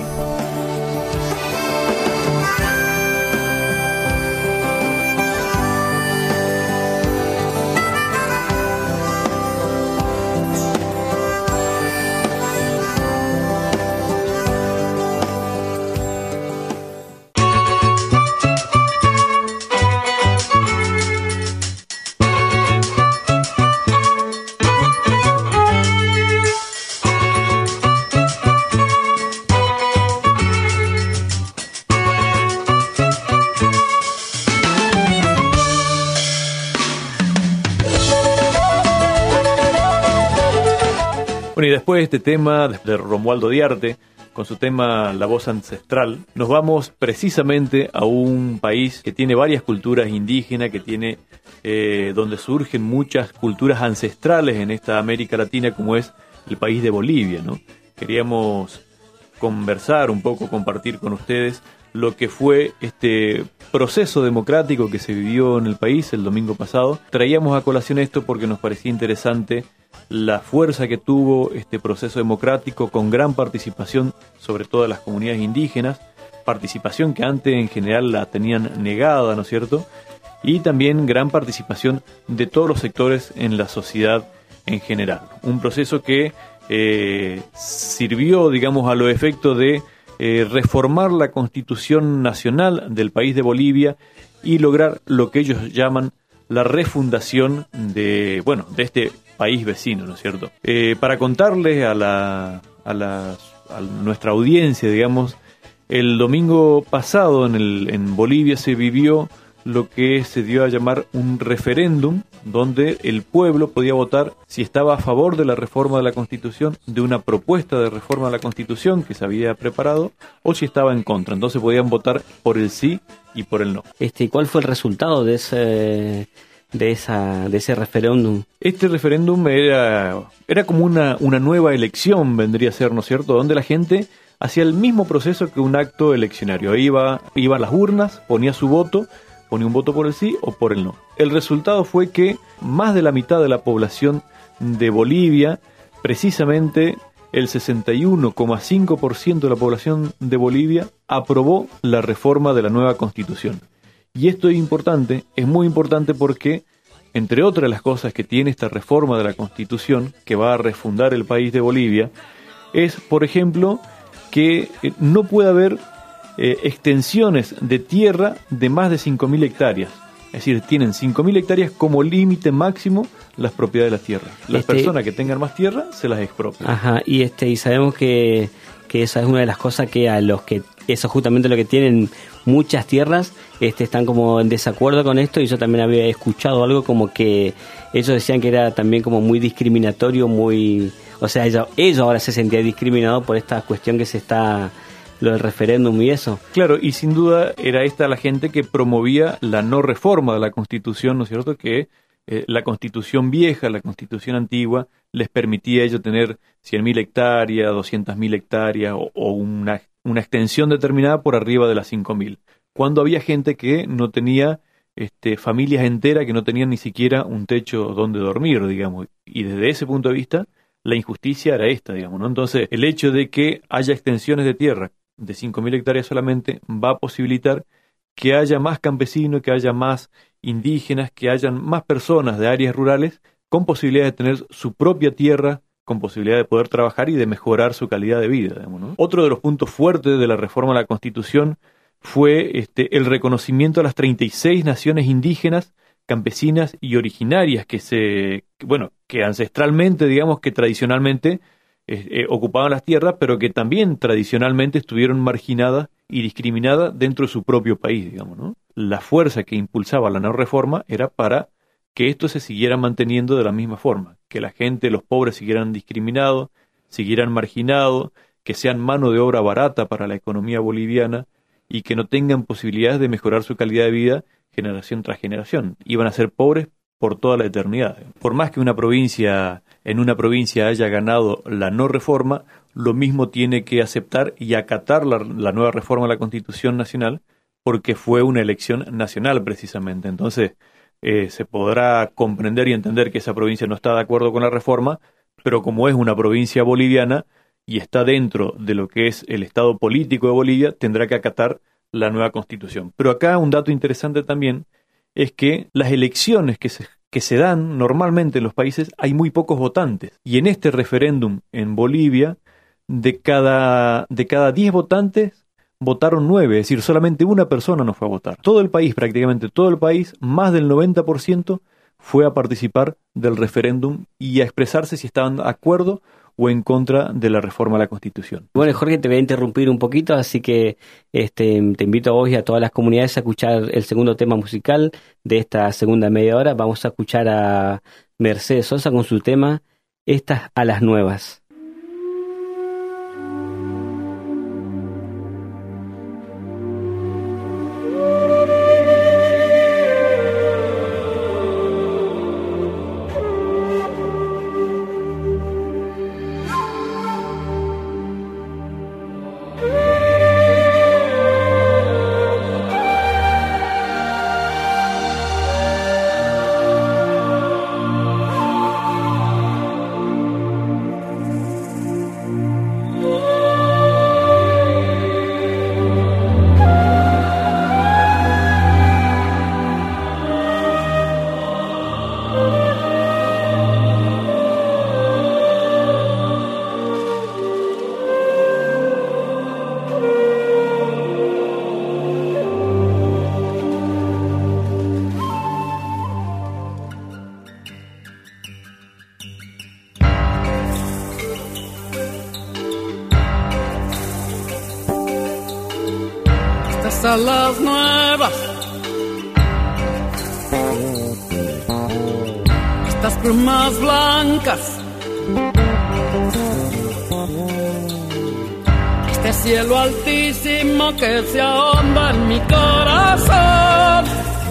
Bueno, y después de este tema de Romualdo Diarte, con su tema La Voz Ancestral, nos vamos precisamente a un país que tiene varias culturas indígenas, que tiene eh, donde surgen muchas culturas ancestrales en esta América Latina, como es el país de Bolivia, ¿no? Queríamos conversar un poco, compartir con ustedes lo que fue este proceso democrático que se vivió en el país el domingo pasado. Traíamos a colación esto porque nos parecía interesante la fuerza que tuvo este proceso democrático, con gran participación sobre todo de las comunidades indígenas, participación que antes en general la tenían negada, ¿no es cierto? Y también gran participación de todos los sectores en la sociedad en general. Un proceso que eh, sirvió, digamos, a los efectos de eh, reformar la Constitución Nacional del país de Bolivia y lograr lo que ellos llaman la refundación de, bueno, de este país vecino, ¿no es cierto? Eh, para contarles a, la, a, la, a nuestra audiencia, digamos, el domingo pasado en, el, en Bolivia se vivió lo que se dio a llamar un referéndum, donde el pueblo podía votar si estaba a favor de la reforma de la Constitución, de una propuesta de reforma de la Constitución que se había preparado, o si estaba en contra. Entonces podían votar por el sí y por el no. Este, ¿cuál fue el resultado de ese de esa de ese referéndum? Este referéndum era era como una una nueva elección, vendría a ser, ¿no es cierto?, donde la gente hacía el mismo proceso que un acto eleccionario. Iba iba a las urnas, ponía su voto, ponía un voto por el sí o por el no. El resultado fue que más de la mitad de la población de Bolivia, precisamente el sesenta y uno coma cinco por ciento de la población de Bolivia, aprobó la reforma de la nueva Constitución. Y esto es importante, es muy importante porque, entre otras las cosas que tiene esta reforma de la Constitución, que va a refundar el país de Bolivia, es, por ejemplo, que no puede haber eh, extensiones de tierra de más de cinco mil hectáreas. Es decir, tienen cinco mil hectáreas como límite máximo las propiedades de las tierras. Las este, personas que tengan más tierra se las expropian. Ajá, y este y sabemos que, que esa es una de las cosas que a los que, eso justamente lo que tienen muchas tierras, este están como en desacuerdo con esto, y yo también había escuchado algo como que ellos decían que era también como muy discriminatorio, muy, o sea, ellos, ellos ahora se sentían discriminados por esta cuestión que se está, lo del referéndum y eso. Claro, y sin duda era esta la gente que promovía la no reforma de la Constitución, ¿no es cierto?, que eh, la Constitución vieja, la Constitución antigua, les permitía a ellos tener cien mil hectáreas, doscientas mil hectáreas o, o una, una extensión determinada por arriba de las cinco mil. Cuando había gente que no tenía este, familias enteras que no tenían ni siquiera un techo donde dormir, digamos. Y desde ese punto de vista, la injusticia era esta, digamos, ¿no? Entonces, el hecho de que haya extensiones de tierra de cinco mil hectáreas solamente va a posibilitar que haya más campesinos, que haya más indígenas, que hayan más personas de áreas rurales con posibilidad de tener su propia tierra, con posibilidad de poder trabajar y de mejorar su calidad de vida, digamos, ¿no? Otro de los puntos fuertes de la reforma a la Constitución fue este, el reconocimiento a las treinta y seis naciones indígenas, campesinas y originarias que se, bueno, que ancestralmente, digamos, que tradicionalmente eh, eh, ocupaban las tierras, pero que también tradicionalmente estuvieron marginadas y discriminadas dentro de su propio país, digamos, ¿no? La fuerza que impulsaba la no reforma era para que esto se siguiera manteniendo de la misma forma, que la gente, los pobres siguieran discriminados, siguieran marginados, que sean mano de obra barata para la economía boliviana y que no tengan posibilidades de mejorar su calidad de vida generación tras generación. Iban a ser pobres por toda la eternidad. Por más que una provincia, en una provincia haya ganado la no reforma, lo mismo tiene que aceptar y acatar la, la nueva reforma a la Constitución Nacional, porque fue una elección nacional precisamente. Entonces, Eh, se podrá comprender y entender que esa provincia no está de acuerdo con la reforma, pero como es una provincia boliviana y está dentro de lo que es el estado político de Bolivia, tendrá que acatar la nueva Constitución. Pero acá un dato interesante también es que las elecciones que se, que se dan normalmente en los países hay muy pocos votantes. Y en este referéndum en Bolivia, de cada, de cada diez votantes, votaron nueve, es decir, solamente una persona no fue a votar. Todo el país, prácticamente todo el país, más del noventa por ciento fue a participar del referéndum y a expresarse si estaban de acuerdo o en contra de la reforma a la Constitución. Bueno, Jorge, te voy a interrumpir un poquito, así que este, te invito a vos y a todas las comunidades a escuchar el segundo tema musical de esta segunda media hora. Vamos a escuchar a Mercedes Sosa con su tema Estas a las Nuevas. A las nuevas, estas plumas blancas, este cielo altísimo que se ahonda en mi corazón.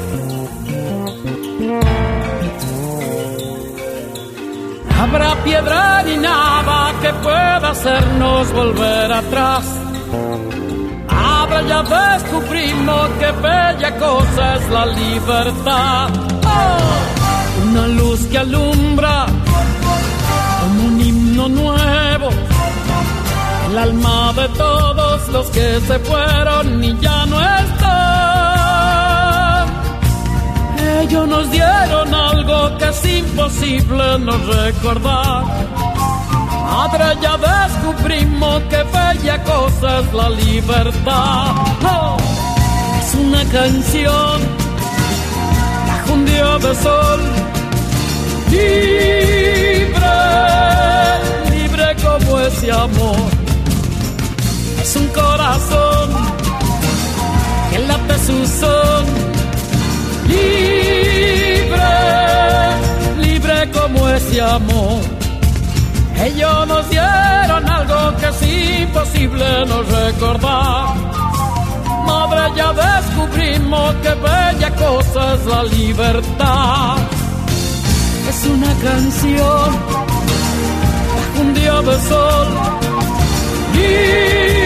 Habrá piedra ni nada que pueda hacernos volver atrás. Ahora ya descubrimos qué bella cosa es la libertad. Oh, una luz que alumbra como un himno nuevo, el alma de todos los que se fueron y ya no están. Ellos nos dieron algo que es imposible no recordar. Ahora ya descubrimos qué bella cosa es la libertad. Oh, es una canción bajo un día de sol, libre, libre como ese amor. Es un corazón que late su son, libre, libre como ese amor. Ellos nos dieron algo que es imposible no recordar. Madre, ya descubrimos qué bella cosa es la libertad. Es una canción bajo un día de sol,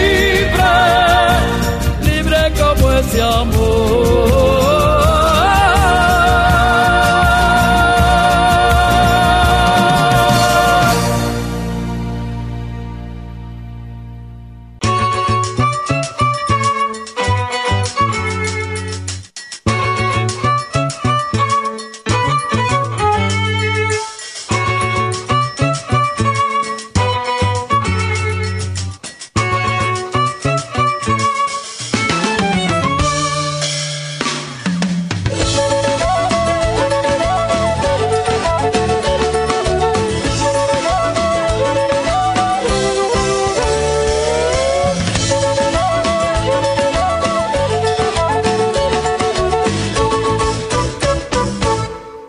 libre, libre como ese amor.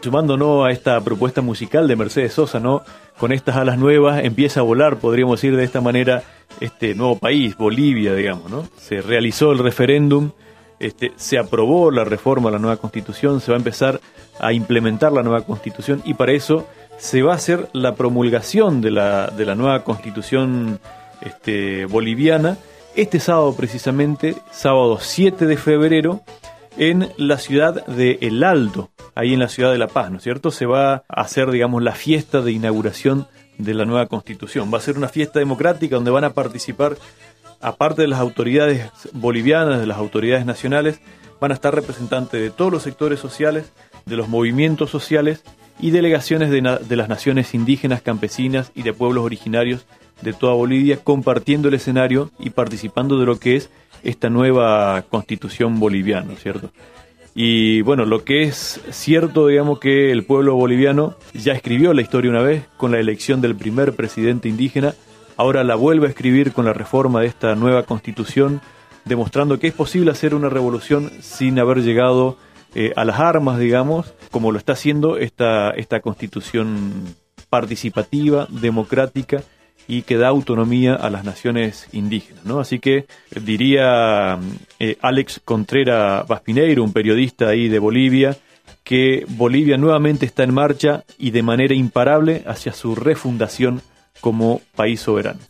sumándonos a esta propuesta musical de Mercedes Sosa, ¿no? Con estas alas nuevas empieza a volar, podríamos decir de esta manera, este nuevo país, Bolivia, digamos, ¿no? Se realizó el referéndum, este, se aprobó la reforma a la nueva Constitución, se va a empezar a implementar la nueva Constitución y para eso se va a hacer la promulgación de la, de la nueva Constitución este, boliviana este sábado precisamente, sábado siete de febrero, en la ciudad de El Alto, ahí en la ciudad de La Paz, ¿no es cierto? Se va a hacer, digamos, la fiesta de inauguración de la nueva Constitución. Va a ser una fiesta democrática donde van a participar, aparte de las autoridades bolivianas, de las autoridades nacionales, van a estar representantes de todos los sectores sociales, de los movimientos sociales y delegaciones de, na- de las naciones indígenas, campesinas y de pueblos originarios de toda Bolivia, compartiendo el escenario y participando de lo que es esta nueva Constitución boliviana, ¿cierto? Y bueno, lo que es cierto, digamos, que el pueblo boliviano ya escribió la historia una vez con la elección del primer presidente indígena, ahora la vuelve a escribir con la reforma de esta nueva Constitución, demostrando que es posible hacer una revolución sin haber llegado eh, a las armas, digamos, como lo está haciendo esta, esta Constitución participativa, democrática, y que da autonomía a las naciones indígenas, ¿no? Así que diría eh, Alex Contreras Vaspineiro, un periodista ahí de Bolivia, que Bolivia nuevamente está en marcha y de manera imparable hacia su refundación como país soberano.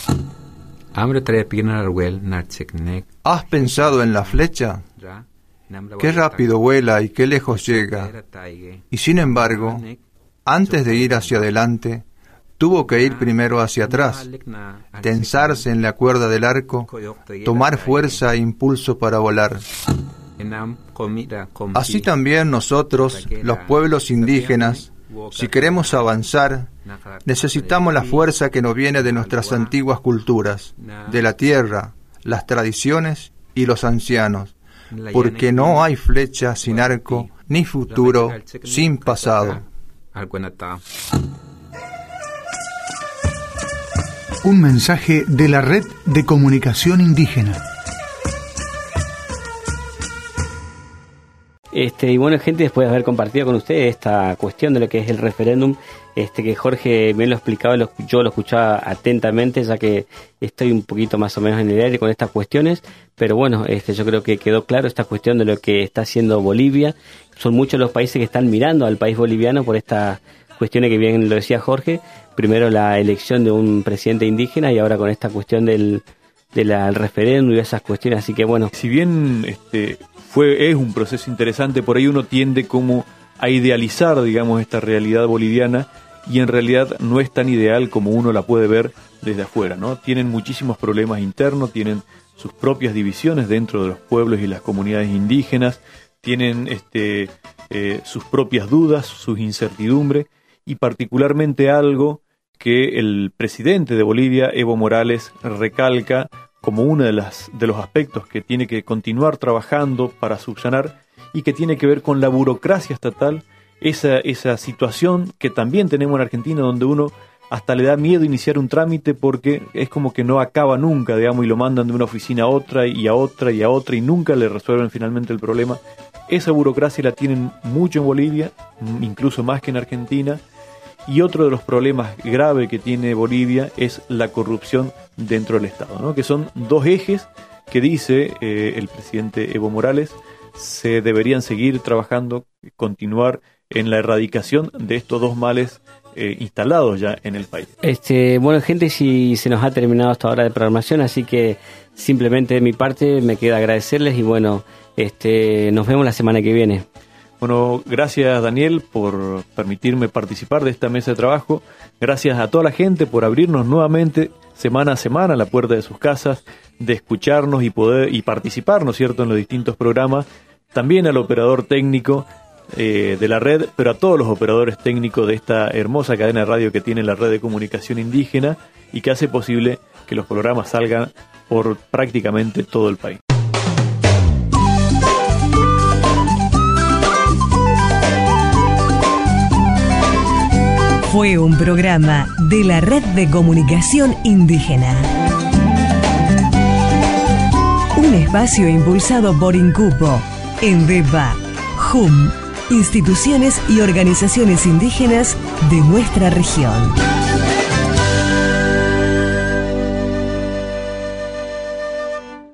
¿Has pensado en la flecha? Qué rápido vuela y qué lejos llega. Y sin embargo, antes de ir hacia adelante, tuvo que ir primero hacia atrás, tensarse en la cuerda del arco, tomar fuerza e impulso para volar. Así también nosotros, los pueblos indígenas, si queremos avanzar, necesitamos la fuerza que nos viene de nuestras antiguas culturas, de la tierra, las tradiciones y los ancianos, porque no hay flecha sin arco, ni futuro sin pasado. Un mensaje de la Red de Comunicación Indígena. Este, y bueno, gente, después de haber compartido con ustedes esta cuestión de lo que es el referéndum, este que Jorge me lo explicaba, lo, yo lo escuchaba atentamente, ya que estoy un poquito más o menos en el aire con estas cuestiones, pero bueno, este yo creo que quedó claro esta cuestión de lo que está haciendo Bolivia. Son muchos los países que están mirando al país boliviano por esta cuestiones que bien lo decía Jorge, primero la elección de un presidente indígena y ahora con esta cuestión del, del referéndum y esas cuestiones, así que bueno. Si bien este fue es un proceso interesante, por ahí uno tiende como a idealizar, digamos, esta realidad boliviana y en realidad no es tan ideal como uno la puede ver desde afuera, ¿no? Tienen muchísimos problemas internos, tienen sus propias divisiones dentro de los pueblos y las comunidades indígenas, tienen este eh, sus propias dudas, sus incertidumbres, y particularmente algo que el presidente de Bolivia, Evo Morales, recalca como uno de, las, de los aspectos que tiene que continuar trabajando para subsanar y que tiene que ver con la burocracia estatal, esa, esa situación que también tenemos en Argentina donde uno hasta le da miedo iniciar un trámite porque es como que no acaba nunca, digamos, y lo mandan de una oficina a otra y a otra y a otra y nunca le resuelven finalmente el problema. Esa burocracia la tienen mucho en Bolivia, incluso más que en Argentina. Y otro de los problemas graves que tiene Bolivia es la corrupción dentro del Estado, ¿no? Que son dos ejes que dice eh, el presidente Evo Morales se deberían seguir trabajando, continuar en la erradicación de estos dos males eh, instalados ya en el país. Este, bueno, gente, si se nos ha terminado esta hora de programación, así que simplemente de mi parte me queda agradecerles y bueno, este, nos vemos la semana que viene. Bueno, gracias Daniel por permitirme participar de esta mesa de trabajo. Gracias a toda la gente por abrirnos nuevamente semana a semana la puerta de sus casas, de escucharnos y poder y participar, ¿no es cierto?, en los distintos programas. También al operador técnico eh, de la red, pero a todos los operadores técnicos de esta hermosa cadena de radio que tiene la Red de Comunicación Indígena y que hace posible que los programas salgan por prácticamente todo el país. Fue un programa de la Red de Comunicación Indígena. Un espacio impulsado por INCUPO, ENDEVA, J U M, instituciones y organizaciones indígenas de nuestra región.